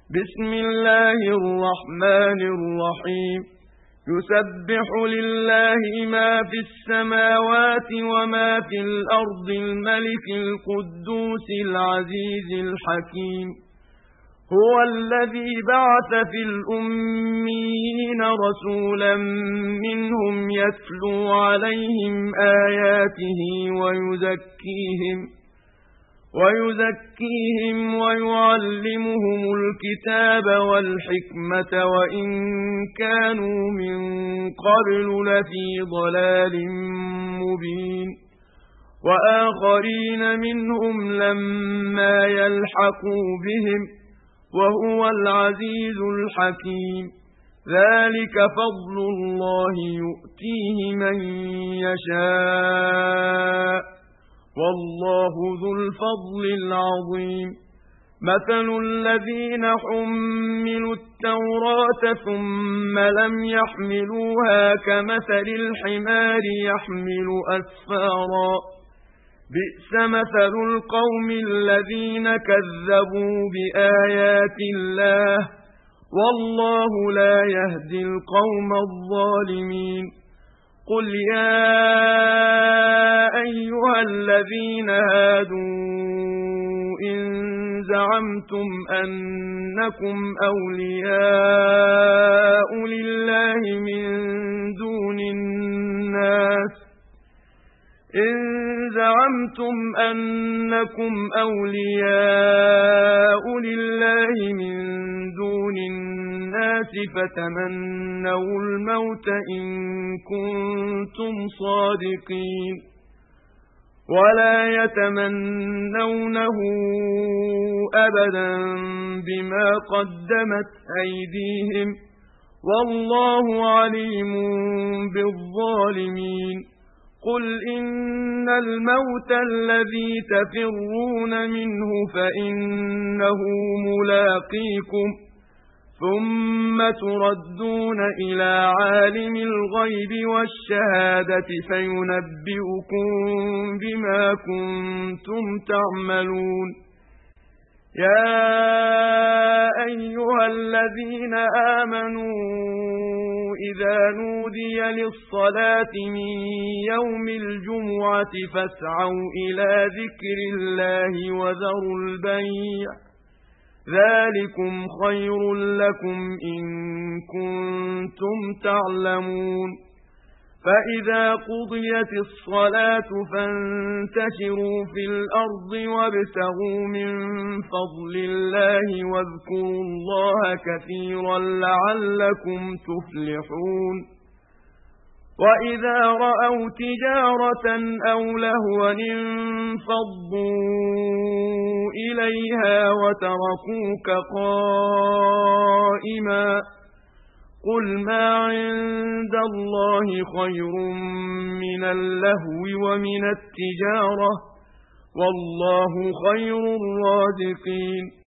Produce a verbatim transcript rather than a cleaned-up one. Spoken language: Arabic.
بسم الله الرحمن الرحيم يسبح لله ما في السماوات وما في الأرض الملك القدوس العزيز الحكيم هو الذي بعث في الأميين رسولا منهم يتلو عليهم آياته ويزكيهم ويزكيهم ويعلمهم الكتاب والحكمة وإن كانوا من قبل لفي ضلال مبين وآخرين منهم لما يلحقوا بهم وهو العزيز الحكيم ذلك فضل الله يؤتيه من يشاء والله ذو الفضل العظيم مثل الذين حملوا التوراة ثم لم يحملوها كمثل الحمار يحمل أسفارا بئس مثل القوم الذين كذبوا بآيات الله والله لا يهدي القوم الظالمين قل يا أيها الذين هادوا إن زعمتم أنكم أولياء لله من دون الناس إن زعمتم أنكم أولياء لله من دون الناس فتمنوا الموت إن كنتم صادقين ولا يتمنونه أبدا بما قدمت أيديهم والله عليم بالظالمين قل إن الموت الذي تفرون منه فإنه ملاقيكم ثم تردون إلى عالم الغيب والشهادة فينبئكم بما كنتم تعملون يا أيها الذين آمنوا إذا نودي للصلاة من يوم الجمعة فاسعوا إلى ذكر الله وذروا البيع ذلكم خير لكم إن كنتم تعلمون فإذا قضيت الصلاة فانتشروا في الأرض وابتغوا من فضل الله واذكروا الله كثيرا لعلكم تفلحون وإذا رأوا تجارة أو لهوا انفضوا إليها وتركوك قائما قل ما عند الله خير من اللهو ومن التجارة والله خير الرازقين